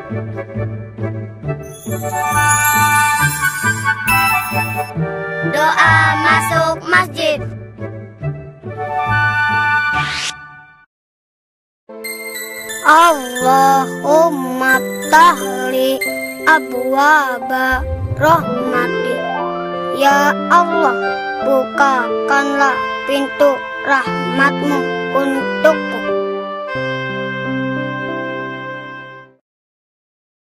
Doa masuk masjid. Allahumma tahli abwaba rahmati. Ya Allah, bukakanlah pintu rahmatmu untukku.